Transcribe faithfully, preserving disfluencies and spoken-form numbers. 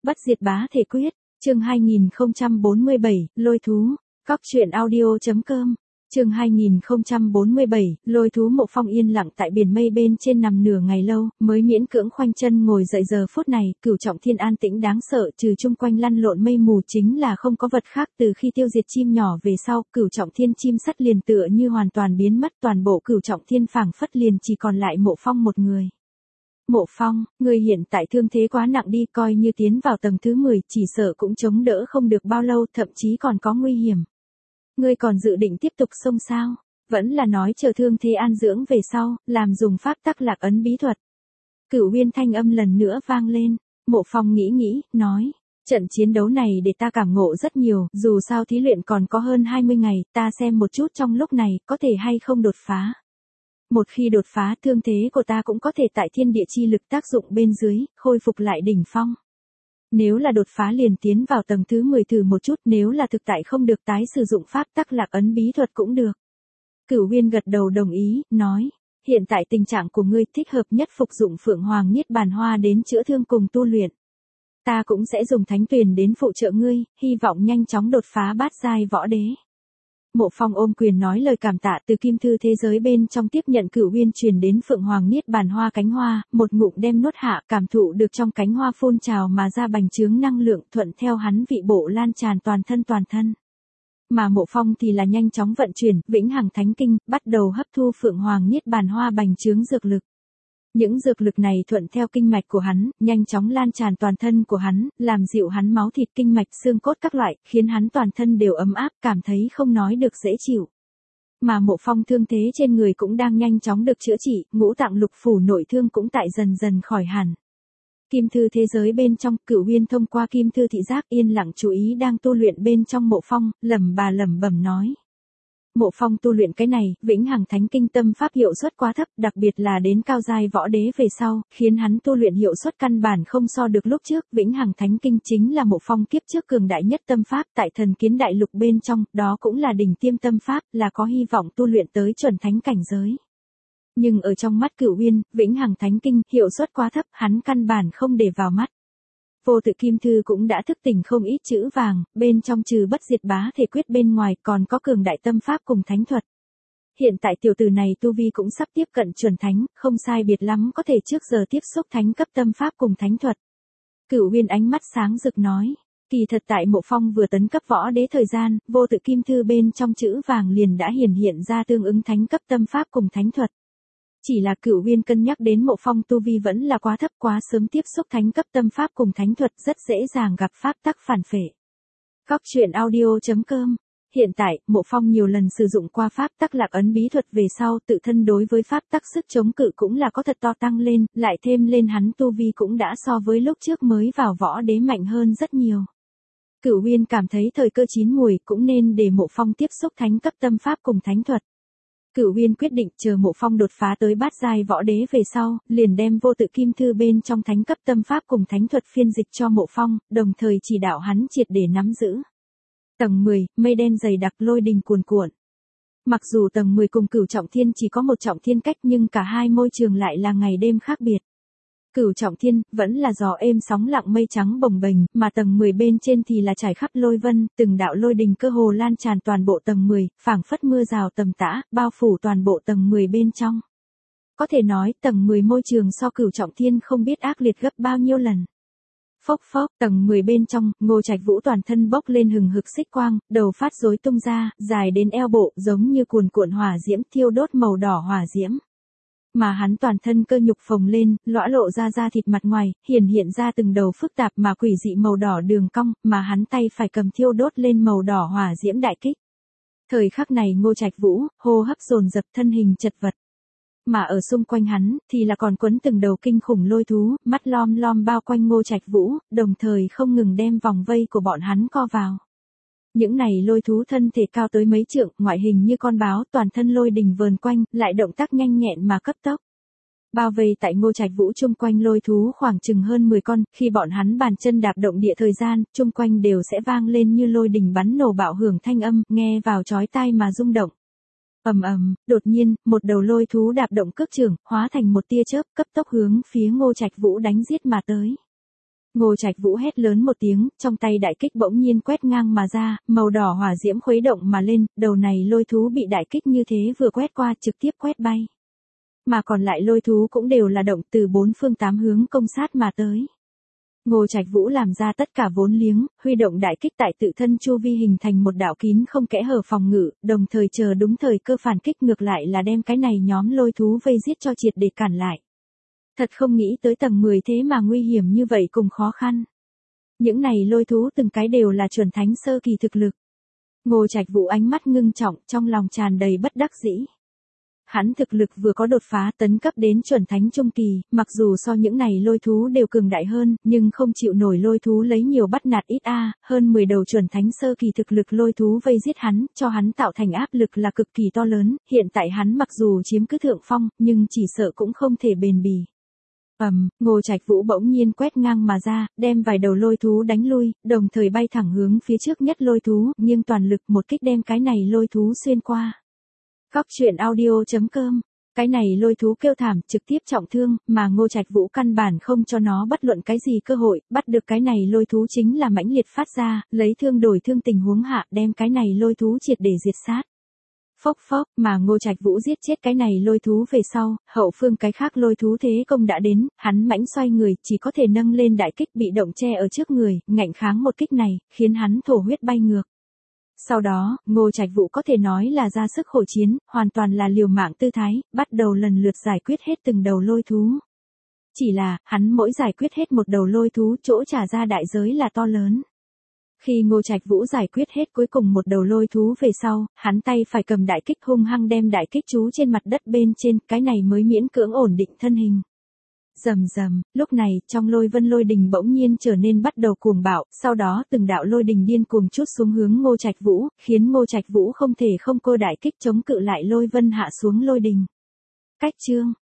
Bất diệt bá thể quyết, chương hai nghìn không trăm bốn mươi bảy, lôi thú, cóc truyện audio.com, chương hai nghìn không trăm bốn mươi bảy, lôi thú. Mộ Phong yên lặng tại biển mây bên trên nằm nửa ngày lâu, mới miễn cưỡng khoanh chân ngồi dậy. Giờ phút này, Cửu Trọng Thiên an tĩnh đáng sợ, trừ chung quanh lăn lộn mây mù chính là không có vật khác. Từ khi tiêu diệt chim nhỏ về sau, Cửu Trọng Thiên chim sắt liền tựa như hoàn toàn biến mất, toàn bộ Cửu Trọng Thiên phảng phất liền chỉ còn lại Mộ Phong một người. Mộ Phong, ngươi hiện tại thương thế quá nặng đi, coi như tiến vào tầng thứ mười, chỉ sợ cũng chống đỡ không được bao lâu, thậm chí còn có nguy hiểm. Ngươi còn dự định tiếp tục xông sao? Vẫn là nói chờ thương thế an dưỡng về sau, làm dùng pháp tắc lạc ấn bí thuật. Cửu Uyên thanh âm lần nữa vang lên. Mộ Phong nghĩ nghĩ, nói, trận chiến đấu này để ta cảm ngộ rất nhiều, dù sao thí luyện còn có hơn hai mươi ngày, ta xem một chút trong lúc này, có thể hay không đột phá. Một khi đột phá, thương thế của ta cũng có thể tại thiên địa chi lực tác dụng bên dưới, khôi phục lại đỉnh phong. Nếu là đột phá liền tiến vào tầng thứ mười thử một chút, nếu là thực tại không được tái sử dụng pháp tắc lạc ấn bí thuật cũng được. Cửu Uyên gật đầu đồng ý, nói, hiện tại tình trạng của ngươi thích hợp nhất phục dụng Phượng Hoàng Niết Bàn Hoa đến chữa thương cùng tu luyện. Ta cũng sẽ dùng Thánh Tuyền đến phụ trợ ngươi, hy vọng nhanh chóng đột phá bát giai võ đế. Mộ Phong ôm quyền nói lời cảm tạ, từ kim thư thế giới bên trong tiếp nhận Cửu Uyên truyền đến Phượng Hoàng Niết Bàn Hoa cánh hoa, một ngụm đem nuốt hạ, cảm thụ được trong cánh hoa phun trào mà ra bành trướng năng lượng, thuận theo hắn vị bộ lan tràn toàn thân toàn thân. Mà Mộ Phong thì là nhanh chóng vận chuyển Vĩnh Hằng Thánh Kinh, bắt đầu hấp thu Phượng Hoàng Niết Bàn Hoa bành trướng dược lực. Những dược lực này thuận theo kinh mạch của hắn, nhanh chóng lan tràn toàn thân của hắn, làm dịu hắn máu thịt kinh mạch xương cốt các loại, khiến hắn toàn thân đều ấm áp, cảm thấy không nói được dễ chịu. Mà Mộ Phong thương thế trên người cũng đang nhanh chóng được chữa trị, ngũ tạng lục phủ nội thương cũng tại dần dần khỏi hẳn. Kim thư thế giới bên trong, Cửu Uyên thông qua kim thư thị giác yên lặng chú ý đang tu luyện bên trong Mộ Phong, lẩm bà lẩm bẩm nói. Mộ Phong tu luyện cái này, Vĩnh Hằng Thánh Kinh tâm pháp hiệu suất quá thấp, đặc biệt là đến cao giai võ đế về sau, khiến hắn tu luyện hiệu suất căn bản không so được lúc trước. Vĩnh Hằng Thánh Kinh chính là Mộ Phong kiếp trước cường đại nhất tâm pháp tại Thần Kiến Đại Lục bên trong, đó cũng là đỉnh tiêm tâm pháp, là có hy vọng tu luyện tới chuẩn thánh cảnh giới. Nhưng ở trong mắt Cửu Uyên, Vĩnh Hằng Thánh Kinh hiệu suất quá thấp, hắn căn bản không để vào mắt. Vô Tự Kim Thư cũng đã thức tỉnh không ít chữ vàng, bên trong trừ bất diệt bá thể quyết bên ngoài còn có cường đại tâm pháp cùng thánh thuật. Hiện tại tiểu tử này tu vi cũng sắp tiếp cận chuẩn thánh, không sai biệt lắm có thể trước giờ tiếp xúc thánh cấp tâm pháp cùng thánh thuật. Cửu Uyên ánh mắt sáng rực nói, kỳ thật tại Mộ Phong vừa tấn cấp võ đế thời gian, Vô Tự Kim Thư bên trong chữ vàng liền đã hiển hiện ra tương ứng thánh cấp tâm pháp cùng thánh thuật. Chỉ là Cửu Uyên cân nhắc đến Mộ Phong tu vi vẫn là quá thấp, quá sớm tiếp xúc thánh cấp tâm pháp cùng thánh thuật, rất dễ dàng gặp pháp tắc phản phệ. Cóc truyện audio.com. Hiện tại, Mộ Phong nhiều lần sử dụng qua pháp tắc lạc ấn bí thuật về sau, tự thân đối với pháp tắc sức chống cự cũng là có thật to tăng lên, lại thêm lên hắn tu vi cũng đã so với lúc trước mới vào võ đế mạnh hơn rất nhiều. Cửu Uyên cảm thấy thời cơ chín mùi, cũng nên để Mộ Phong tiếp xúc thánh cấp tâm pháp cùng thánh thuật. Cửu Uyên quyết định chờ Mộ Phong đột phá tới bát giai võ đế về sau, liền đem Vô Tự Kim Thư bên trong thánh cấp tâm pháp cùng thánh thuật phiên dịch cho Mộ Phong, đồng thời chỉ đạo hắn triệt để nắm giữ. Tầng mười, mây đen dày đặc, lôi đình cuồn cuộn. Mặc dù tầng mười cùng Cửu Trọng Thiên chỉ có một trọng thiên cách, nhưng cả hai môi trường lại là ngày đêm khác biệt. Cửu Trọng Thiên vẫn là gió êm sóng lặng mây trắng bồng bềnh, mà tầng mười bên trên thì là trải khắp lôi vân, từng đạo lôi đình cơ hồ lan tràn toàn bộ tầng mười, phảng phất mưa rào tầm tã, bao phủ toàn bộ tầng mười bên trong. Có thể nói, tầng mười môi trường so Cửu Trọng Thiên không biết ác liệt gấp bao nhiêu lần. Phốc phốc, tầng mười bên trong, Ngô Trạch Vũ toàn thân bốc lên hừng hực xích quang, đầu phát rối tung ra, dài đến eo bộ, giống như cuồn cuộn hỏa diễm, thiêu đốt màu đỏ hỏa diễm. Mà hắn toàn thân cơ nhục phồng lên, lõa lộ ra da thịt mặt ngoài, hiển hiện ra từng đầu phức tạp mà quỷ dị màu đỏ đường cong, mà hắn tay phải cầm thiêu đốt lên màu đỏ hỏa diễm đại kích. Thời khắc này Ngô Trạch Vũ, hô hấp dồn dập, thân hình chật vật. Mà ở xung quanh hắn, thì là còn quấn từng đầu kinh khủng lôi thú, mắt lom lom bao quanh Ngô Trạch Vũ, đồng thời không ngừng đem vòng vây của bọn hắn co vào. Những này lôi thú thân thể cao tới mấy trượng, ngoại hình như con báo, toàn thân lôi đình vờn quanh, lại động tác nhanh nhẹn mà cấp tốc. Bao vây tại Ngô Trạch Vũ chung quanh lôi thú khoảng chừng hơn mười con, khi bọn hắn bàn chân đạp động địa thời gian, chung quanh đều sẽ vang lên như lôi đình bắn nổ bạo hưởng thanh âm, nghe vào chói tai mà rung động. Ầm ầm, đột nhiên, một đầu lôi thú đạp động cước trưởng, hóa thành một tia chớp, cấp tốc hướng phía Ngô Trạch Vũ đánh giết mà tới. Ngô Trạch Vũ hét lớn một tiếng, trong tay đại kích bỗng nhiên quét ngang mà ra, màu đỏ hỏa diễm khuấy động mà lên, đầu này lôi thú bị đại kích như thế vừa quét qua trực tiếp quét bay. Mà còn lại lôi thú cũng đều là động từ bốn phương tám hướng công sát mà tới. Ngô Trạch Vũ làm ra tất cả vốn liếng, huy động đại kích tại tự thân chu vi hình thành một đạo kín không kẽ hở phòng ngự, đồng thời chờ đúng thời cơ phản kích ngược lại là đem cái này nhóm lôi thú vây giết cho triệt để cản lại. Thật không nghĩ tới tầng mười thế mà nguy hiểm như vậy cùng khó khăn. Những này lôi thú từng cái đều là chuẩn thánh sơ kỳ thực lực. Ngô Trạch Vũ ánh mắt ngưng trọng, trong lòng tràn đầy bất đắc dĩ. Hắn thực lực vừa có đột phá tấn cấp đến chuẩn thánh trung kỳ, mặc dù so những này lôi thú đều cường đại hơn, nhưng không chịu nổi lôi thú lấy nhiều bắt nạt ít a, hơn mười đầu chuẩn thánh sơ kỳ thực lực lôi thú vây giết hắn, cho hắn tạo thành áp lực là cực kỳ to lớn, hiện tại hắn mặc dù chiếm cứ thượng phong, nhưng chỉ sợ cũng không thể bền bỉ. Ầm, um, Ngô Trạch Vũ bỗng nhiên quét ngang mà ra, đem vài đầu lôi thú đánh lui, đồng thời bay thẳng hướng phía trước nhất lôi thú, nhưng toàn lực một kích đem cái này lôi thú xuyên qua. Cóc truyện audio chấm com. Cái này lôi thú kêu thảm, trực tiếp trọng thương, mà Ngô Trạch Vũ căn bản không cho nó bất luận cái gì cơ hội, bắt được cái này lôi thú chính là mãnh liệt phát ra, lấy thương đổi thương tình huống hạ, đem cái này lôi thú triệt để diệt sát. Phốc phốc, mà Ngô Trạch Vũ giết chết cái này lôi thú về sau, hậu phương cái khác lôi thú thế công đã đến, hắn mãnh xoay người, chỉ có thể nâng lên đại kích bị động che ở trước người, ngạnh kháng một kích này, khiến hắn thổ huyết bay ngược. Sau đó, Ngô Trạch Vũ có thể nói là ra sức khổ chiến, hoàn toàn là liều mạng tư thái, bắt đầu lần lượt giải quyết hết từng đầu lôi thú. Chỉ là, hắn mỗi giải quyết hết một đầu lôi thú chỗ trả ra đại giới là to lớn. Khi Ngô Trạch Vũ giải quyết hết cuối cùng một đầu lôi thú về sau, hắn tay phải cầm đại kích hung hăng đem đại kích chú trên mặt đất bên trên, cái này mới miễn cưỡng ổn định thân hình. Rầm rầm, lúc này, trong lôi vân lôi đình bỗng nhiên trở nên bắt đầu cuồng bạo, sau đó từng đạo lôi đình điên cuồng trút xuống hướng Ngô Trạch Vũ, khiến Ngô Trạch Vũ không thể không cô đại kích chống cự lại lôi vân hạ xuống lôi đình. Cách chương